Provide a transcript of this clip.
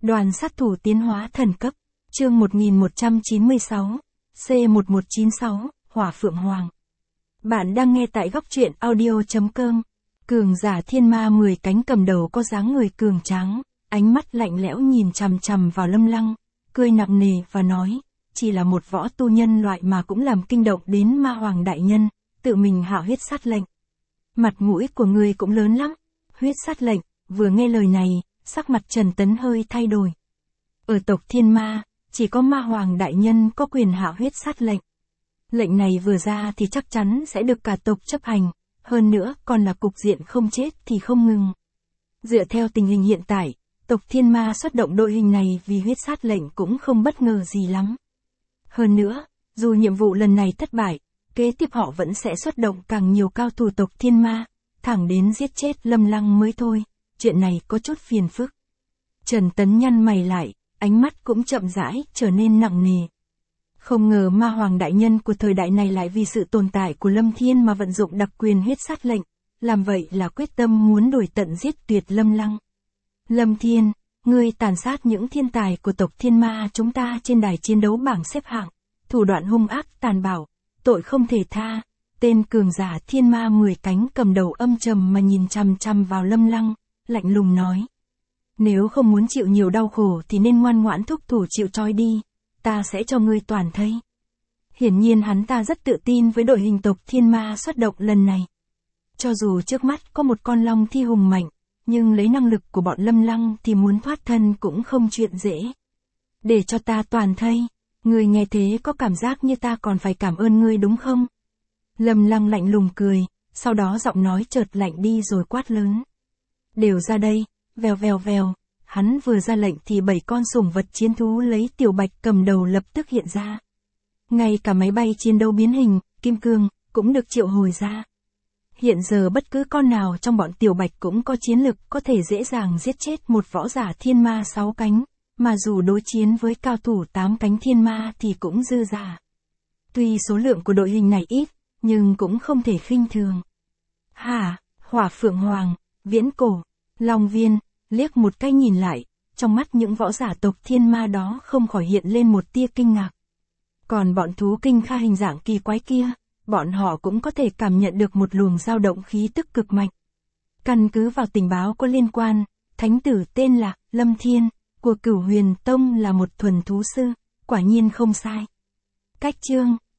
Đoàn sát thủ tiến hóa thần cấp, chương 1196, C1196, Hỏa Phượng Hoàng. Bạn đang nghe tại góc truyện audio.com. Cường giả thiên ma 10 cánh cầm đầu có dáng người cường tráng, ánh mắt lạnh lẽo nhìn chằm chằm vào Lâm Lăng, cười nặng nề và nói, chỉ là một võ tu nhân loại mà cũng làm kinh động đến ma hoàng đại nhân, tự mình hạ huyết sát lệnh. Mặt mũi của ngươi cũng lớn lắm. Huyết sát lệnh, vừa nghe lời này, sắc mặt Trần Tấn hơi thay đổi. Ở tộc thiên ma, chỉ có ma hoàng đại nhân có quyền hạ huyết sát lệnh. Lệnh này vừa ra thì chắc chắn sẽ được cả tộc chấp hành, hơn nữa còn là cục diện không chết thì không ngừng. Dựa theo tình hình hiện tại, tộc thiên ma xuất động đội hình này vì huyết sát lệnh cũng không bất ngờ gì lắm. Hơn nữa, dù nhiệm vụ lần này thất bại, kế tiếp họ vẫn sẽ xuất động càng nhiều cao thủ tộc thiên ma, thẳng đến giết chết Lâm Lăng mới thôi, chuyện này có chút phiền phức. Trần Tấn nhăn mày lại, ánh mắt cũng chậm rãi trở nên nặng nề. Không ngờ ma hoàng đại nhân của thời đại này lại vì sự tồn tại của Lâm Thiên mà vận dụng đặc quyền huyết sát lệnh, làm vậy là quyết tâm muốn đuổi tận giết tuyệt Lâm Lăng. Lâm Thiên, ngươi tàn sát những thiên tài của tộc thiên ma chúng ta trên đài chiến đấu bảng xếp hạng, thủ đoạn hung ác tàn bạo, tội không thể tha. Tên cường giả thiên ma 10 cánh cầm đầu âm trầm mà nhìn chằm chằm vào Lâm Lăng, lạnh lùng nói. Nếu không muốn chịu nhiều đau khổ thì nên ngoan ngoãn thúc thủ chịu trói đi, ta sẽ cho ngươi toàn thây. Hiển nhiên hắn ta rất tự tin với đội hình tộc thiên ma xuất động lần này. Cho dù trước mắt có một con long thi hùng mạnh, nhưng lấy năng lực của bọn Lâm Lăng thì muốn thoát thân cũng không chuyện dễ. Để cho ta toàn thây, ngươi nghe thế có cảm giác như ta còn phải cảm ơn ngươi đúng không? Lâm Lăng lạnh lùng cười, sau đó giọng nói chợt lạnh đi rồi quát lớn. Đều ra đây, vèo vèo vèo, hắn vừa ra lệnh thì 7 con sủng vật chiến thú lấy Tiểu Bạch cầm đầu lập tức hiện ra. Ngay cả máy bay chiến đấu biến hình, kim cương, cũng được triệu hồi ra. Hiện giờ bất cứ con nào trong bọn Tiểu Bạch cũng có chiến lực có thể dễ dàng giết chết một võ giả thiên ma 6 cánh, mà dù đối chiến với cao thủ 8 cánh thiên ma thì cũng dư giả. Tuy số lượng của đội hình này ít, nhưng cũng không thể khinh thường. Hả, Hỏa Phượng Hoàng, Viễn Cổ, Long Viên, liếc một cái nhìn lại, trong mắt những võ giả tộc thiên ma đó không khỏi hiện lên một tia kinh ngạc. Còn bọn thú kinh kha hình dạng kỳ quái kia, bọn họ cũng có thể cảm nhận được một luồng dao động khí tức cực mạnh. Căn cứ vào tình báo có liên quan, thánh tử tên là Lâm Thiên, của Cửu Huyền Tông là một thuần thú sư, quả nhiên không sai. Cách chương